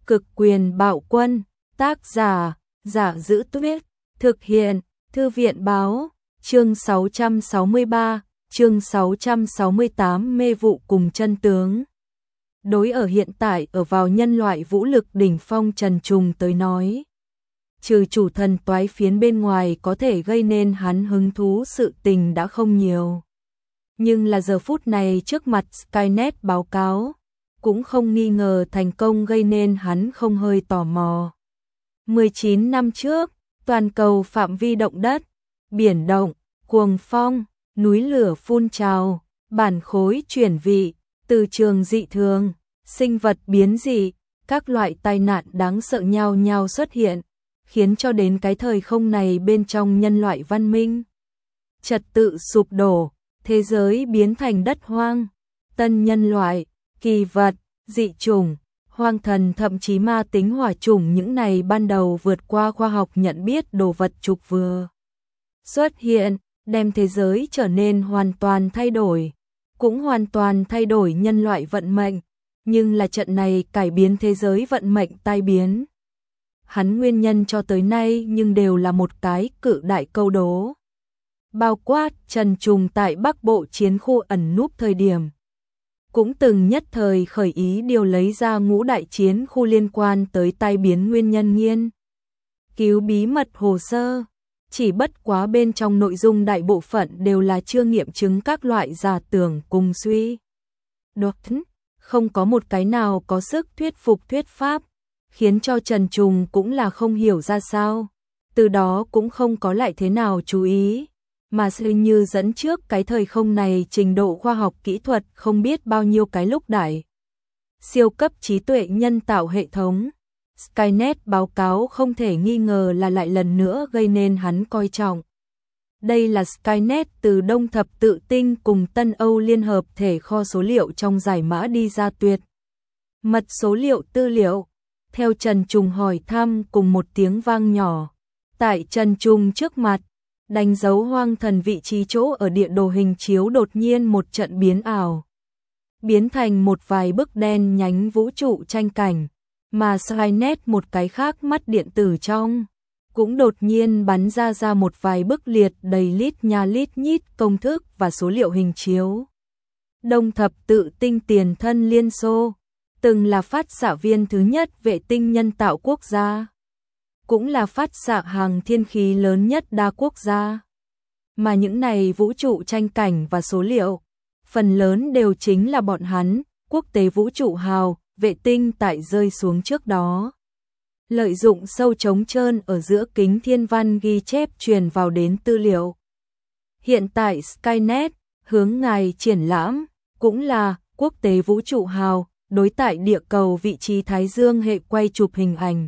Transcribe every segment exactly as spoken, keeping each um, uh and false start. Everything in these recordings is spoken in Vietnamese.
Cực quyền bạo quân, tác giả, Giả Giữ Tuyết, thực hiện, Thư viện báo, chương sáu trăm sáu mươi ba, chương sáu trăm sáu mươi tám mê vụ cùng chân tướng. Đối ở hiện tại ở vào nhân loại vũ lực đỉnh phong Trần Trùng tới nói, trừ chủ thần toái phiến bên ngoài có thể gây nên hắn hứng thú sự tình đã không nhiều. Nhưng là giờ phút này trước mặt Skynet báo cáo, cũng không nghi ngờ thành công gây nên hắn không hơi tò mò. mười chín năm trước, toàn cầu phạm vi động đất, biển động, cuồng phong, núi lửa phun trào, bản khối chuyển vị, từ trường dị thường, sinh vật biến dị, các loại tai nạn đáng sợ nhau nhau xuất hiện, khiến cho đến cái thời không này bên trong nhân loại văn minh trật tự sụp đổ, thế giới biến thành đất hoang, tân nhân loại, kỳ vật, dị chủng, hoang thần thậm chí ma tính hỏa chủng những này ban đầu vượt qua khoa học nhận biết đồ vật trục vừa xuất hiện, đem thế giới trở nên hoàn toàn thay đổi, cũng hoàn toàn thay đổi nhân loại vận mệnh, nhưng là trận này cải biến thế giới vận mệnh tai biến. Hắn nguyên nhân cho tới nay nhưng đều là một cái cự đại câu đố. Bao quát Trần Trùng tại Bắc Bộ chiến khu ẩn núp thời điểm, cũng từng nhất thời khởi ý điều lấy ra ngũ đại chiến khu liên quan tới tai biến nguyên nhân nghiên cứu bí mật hồ sơ, chỉ bất quá bên trong nội dung đại bộ phận đều là chưa nghiệm chứng các loại giả tưởng cùng suy đoán, không có một cái nào có sức thuyết phục thuyết pháp, khiến cho Trần Trùng cũng là không hiểu ra sao, từ đó cũng không có lại thế nào chú ý, mà dường như dẫn trước cái thời không này trình độ khoa học kỹ thuật không biết bao nhiêu cái lúc đại. Siêu cấp trí tuệ nhân tạo hệ thống, Skynet báo cáo không thể nghi ngờ là lại lần nữa gây nên hắn coi trọng. Đây là Skynet từ Đông Thập Tự Tinh cùng Tân Âu Liên Hợp thể kho số liệu trong giải mã đi ra tuyệt mật số liệu tư liệu. Theo Trần Trùng hỏi thăm cùng một tiếng vang nhỏ, tại Trần Trùng trước mặt, đánh dấu hoang thần vị trí chỗ ở địa đồ hình chiếu đột nhiên một trận biến ảo, biến thành một vài bức đen nhánh vũ trụ tranh cảnh, mà Skynet một cái khác mắt điện tử trong, cũng đột nhiên bắn ra ra một vài bức liệt đầy lít nha lít nhít công thức và số liệu hình chiếu. Đông Thập Tự Tinh tiền thân Liên Xô, từng là phát xạ viên thứ nhất vệ tinh nhân tạo quốc gia, cũng là phát xạ hàng thiên khí lớn nhất đa quốc gia. Mà những này vũ trụ tranh cảnh và số liệu, phần lớn đều chính là bọn hắn, quốc tế vũ trụ hào, vệ tinh tại rơi xuống trước đó. Lợi dụng sâu trống trơn ở giữa kính thiên văn ghi chép truyền vào đến tư liệu. Hiện tại Skynet, hướng ngài triển lãm, cũng là quốc tế vũ trụ hào, đối tại địa cầu vị trí Thái Dương hệ quay chụp hình ảnh.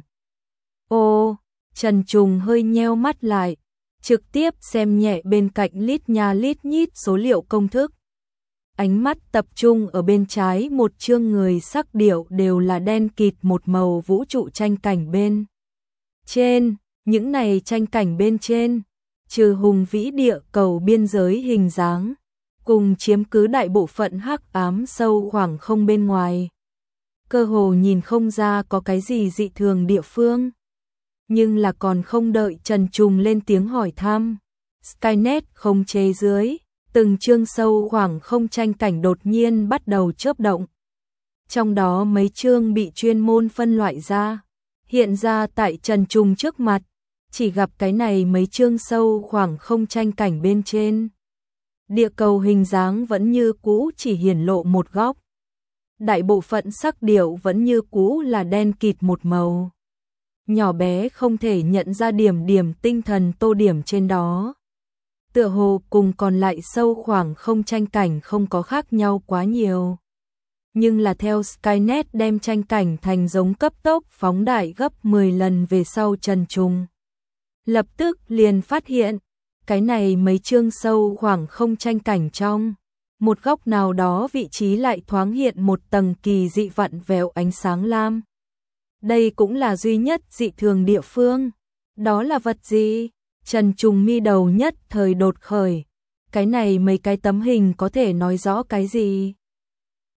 Ô, Trần Trùng hơi nheo mắt lại, trực tiếp xem nhẹ bên cạnh lít nha lít nhít số liệu công thức. Ánh mắt tập trung ở bên trái một chương người sắc điệu đều là đen kịt một màu vũ trụ tranh cảnh bên trên, những này tranh cảnh bên trên, trừ hùng vĩ địa cầu biên giới hình dáng, cùng chiếm cứ đại bộ phận hắc ám sâu khoảng không bên ngoài. Cơ hồ nhìn không ra có cái gì dị thường địa phương. Nhưng là còn không đợi Trần Trùng lên tiếng hỏi thăm, Skynet không chế dưới, từng chương sâu khoảng không tranh cảnh đột nhiên bắt đầu chớp động. Trong đó mấy chương bị chuyên môn phân loại ra, hiện ra tại Trần Trùng trước mặt, chỉ gặp cái này mấy chương sâu khoảng không tranh cảnh bên trên. Địa cầu hình dáng vẫn như cũ chỉ hiển lộ một góc. Đại bộ phận sắc điệu vẫn như cũ là đen kịt một màu. Nhỏ bé không thể nhận ra điểm điểm tinh thần tô điểm trên đó. Tựa hồ cùng còn lại sâu khoảng không tranh cảnh không có khác nhau quá nhiều. Nhưng là theo Skynet đem tranh cảnh thành giống cấp tốc phóng đại gấp mười lần về sau Trần Trùng. Lập tức liền phát hiện, cái này mấy chương sâu khoảng không tranh cảnh trong. Một góc nào đó vị trí lại thoáng hiện một tầng kỳ dị vặn vẹo ánh sáng lam. Đây cũng là duy nhất dị thường địa phương. Đó là vật gì? Trần Trùng mi đầu nhất thời đột khởi. Cái này mấy cái tấm hình có thể nói rõ cái gì?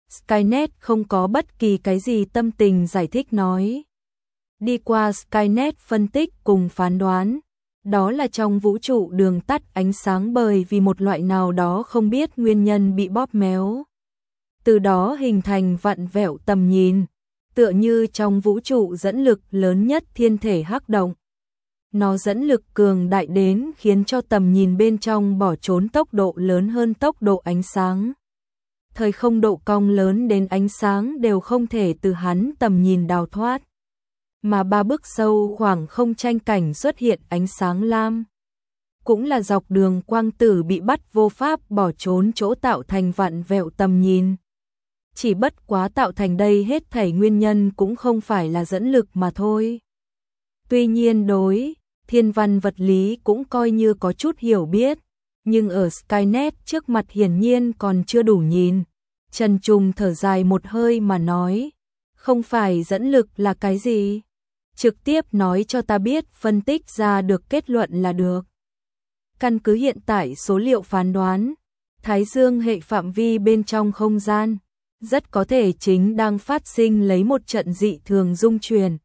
Skynet không có bất kỳ cái gì tâm tình giải thích nói. Đi qua Skynet phân tích cùng phán đoán, đó là trong vũ trụ đường tắt ánh sáng bởi vì một loại nào đó không biết nguyên nhân bị bóp méo. Từ đó hình thành vặn vẹo tầm nhìn, tựa như trong vũ trụ dẫn lực lớn nhất thiên thể hắc động. Nó dẫn lực cường đại đến khiến cho tầm nhìn bên trong bỏ trốn tốc độ lớn hơn tốc độ ánh sáng. Thời không độ cong lớn đến ánh sáng đều không thể từ hắn tầm nhìn đào thoát. Mà ba bước sâu khoảng không tranh cảnh xuất hiện ánh sáng lam. Cũng là dọc đường quang tử bị bắt vô pháp bỏ trốn chỗ tạo thành vặn vẹo tầm nhìn. Chỉ bất quá tạo thành đây hết thảy nguyên nhân cũng không phải là dẫn lực mà thôi. Tuy nhiên đối thiên văn vật lý cũng coi như có chút hiểu biết, nhưng ở Skynet trước mặt hiển nhiên còn chưa đủ nhìn. Trần Trùng thở dài một hơi mà nói, không phải dẫn lực là cái gì? Trực tiếp nói cho ta biết, phân tích ra được kết luận là được. Căn cứ hiện tại số liệu phán đoán, Thái Dương hệ phạm vi bên trong không gian, rất có thể chính đang phát sinh lấy một trận dị thường dung chuyển.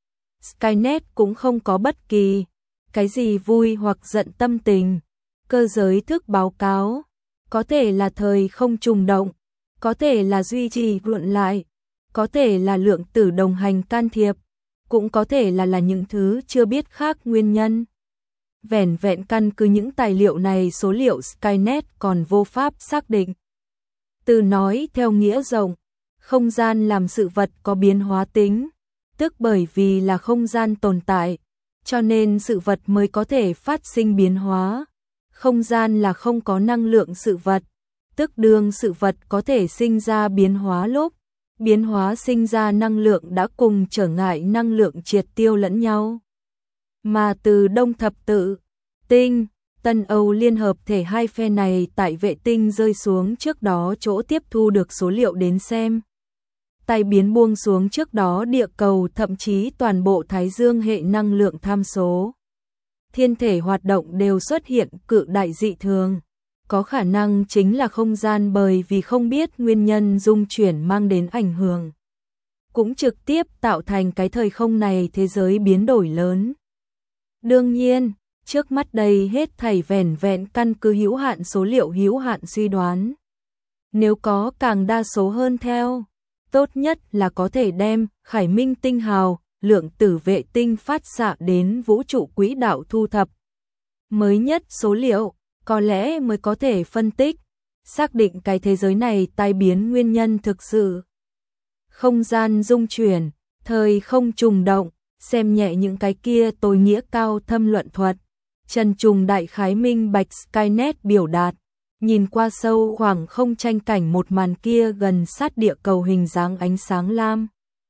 Skynet cũng không có bất kỳ cái gì vui hoặc giận tâm tình. Cơ giới thức báo cáo, có thể là thời không trùng động, có thể là duy trì luận lại, có thể là lượng tử đồng hành can thiệp, cũng có thể là là những thứ chưa biết khác nguyên nhân. Vẻn vẹn căn cứ những tài liệu này, số liệu Skynet còn vô pháp xác định. Từ nói theo nghĩa rộng, không gian làm sự vật có biến hóa tính, tức bởi vì là không gian tồn tại, cho nên sự vật mới có thể phát sinh biến hóa. Không gian là không có năng lượng sự vật, tức đương sự vật có thể sinh ra biến hóa lúc, biến hóa sinh ra năng lượng đã cùng trở ngại năng lượng triệt tiêu lẫn nhau. Mà từ Đông Thập Tự, Tinh, Tân Âu Liên Hợp Thể hai phe này tại vệ tinh rơi xuống trước đó chỗ tiếp thu được số liệu đến xem. Tai biến buông xuống trước đó địa cầu, thậm chí toàn bộ Thái Dương hệ năng lượng tham số. Thiên thể hoạt động đều xuất hiện cự đại dị thường. Có khả năng chính là không gian bởi vì không biết nguyên nhân dung chuyển mang đến ảnh hưởng. Cũng trực tiếp tạo thành cái thời không này thế giới biến đổi lớn. Đương nhiên, trước mắt đây hết thảy vẻn vẹn căn cứ hữu hạn số liệu hữu hạn suy đoán. Nếu có càng đa số hơn theo, tốt nhất là có thể đem Khải Minh tinh hào, lượng tử vệ tinh phát xạ đến vũ trụ quỹ đạo thu thập mới nhất số liệu, có lẽ mới có thể phân tích, xác định cái thế giới này tai biến nguyên nhân thực sự. Không gian dung chuyển, thời không trùng động, xem nhẹ những cái kia tối nghĩa cao thâm luận thuật. Trần Trùng đại khái minh bạch Skynet biểu đạt, nhìn qua sâu khoảng không tranh cảnh một màn kia gần sát địa cầu hình dáng ánh sáng lam.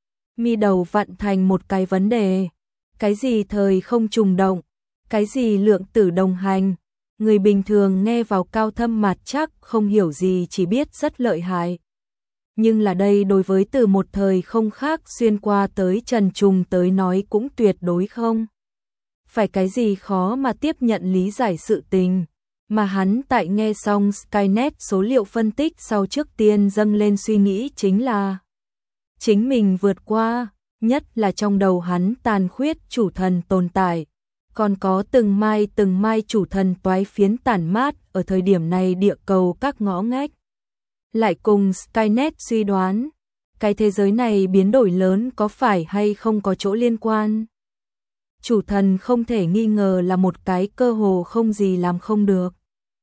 Mi đầu vặn thành một cái vấn đề, cái gì thời không trùng động, cái gì lượng tử đồng hành, người bình thường nghe vào cao thâm mạt chắc không hiểu gì, chỉ biết rất lợi hại. Nhưng là đây đối với từ một thời không khác xuyên qua tới Trần Trùng tới nói cũng tuyệt đối không phải cái gì khó mà tiếp nhận lý giải sự tình, mà hắn tại nghe xong Skynet số liệu phân tích sau trước tiên dâng lên suy nghĩ chính là chính mình vượt qua, nhất là trong đầu hắn tàn khuyết chủ thần tồn tại, còn có từng mai từng mai chủ thần toái phiến tản mát ở thời điểm này địa cầu các ngõ ngách. Lại cùng Skynet suy đoán, cái thế giới này biến đổi lớn có phải hay không có chỗ liên quan. Chủ thần không thể nghi ngờ là một cái cơ hồ không gì làm không được.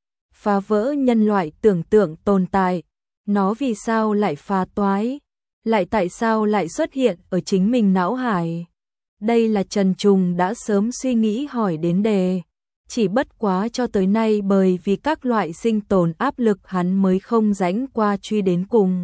Phá vỡ nhân loại tưởng tượng tồn tại, nó vì sao lại phá toái, lại tại sao lại xuất hiện ở chính mình não hải. Đây là Trần Trùng đã sớm suy nghĩ hỏi đến đề, chỉ bất quá cho tới nay bởi vì các loại sinh tồn áp lực hắn mới không rãnh qua truy đến cùng.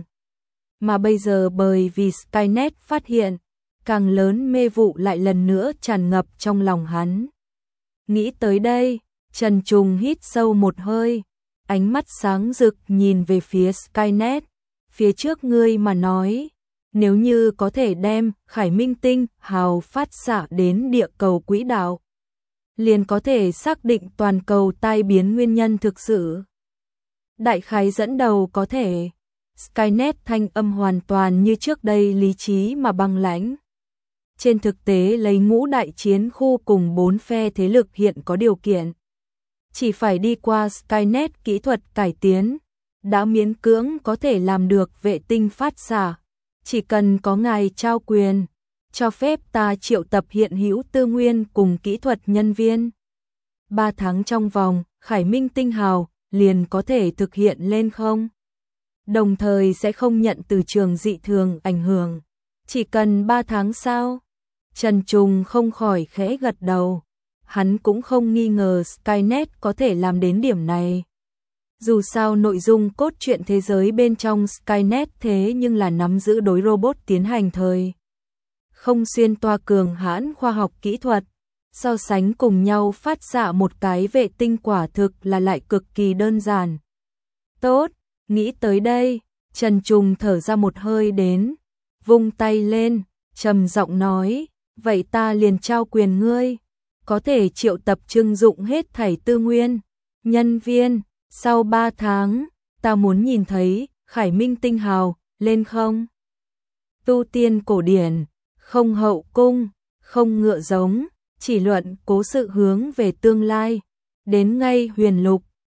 Mà bây giờ bởi vì Skynet phát hiện, càng lớn mê vụ lại lần nữa tràn ngập trong lòng hắn. Nghĩ tới đây, Trần Trùng hít sâu một hơi, ánh mắt sáng rực nhìn về phía Skynet, phía trước ngươi mà nói, nếu như có thể đem Khải Minh tinh hào phát xạ đến địa cầu quỹ đạo, liền có thể xác định toàn cầu tai biến nguyên nhân thực sự. Đại khái dẫn đầu có thể, Skynet thanh âm hoàn toàn như trước đây lý trí mà băng lãnh. Trên thực tế lấy ngũ đại chiến khu cùng bốn phe thế lực hiện có điều kiện. Chỉ phải đi qua Skynet kỹ thuật cải tiến, đã miễn cưỡng có thể làm được vệ tinh phát xạ. Chỉ cần có ngài trao quyền, cho phép ta triệu tập hiện hữu tư nguyên cùng kỹ thuật nhân viên. Ba tháng trong vòng, Khải Minh tinh hào liền có thể thực hiện lên không? Đồng thời sẽ không nhận từ trường dị thường ảnh hưởng. Chỉ cần ba tháng sau, Trần Trùng không khỏi khẽ gật đầu. Hắn cũng không nghi ngờ Skynet có thể làm đến điểm này. Dù sao nội dung cốt truyện thế giới bên trong Skynet thế nhưng là nắm giữ đối robot tiến hành thời không xuyên toa cường hãn khoa học kỹ thuật, so sánh cùng nhau phát xạ một cái vệ tinh quả thực là lại cực kỳ đơn giản. Tốt, nghĩ tới đây, Trần Trùng thở ra một hơi đến, vung tay lên, trầm giọng nói, vậy ta liền trao quyền ngươi, có thể triệu tập trưng dụng hết thảy tư nguyên, nhân viên, sau ba tháng, ta muốn nhìn thấy Khải Minh tinh hào, lên không? Tu tiên cổ điển, không hậu cung, không ngựa giống, chỉ luận cố sự hướng về tương lai, đến ngay huyền lục,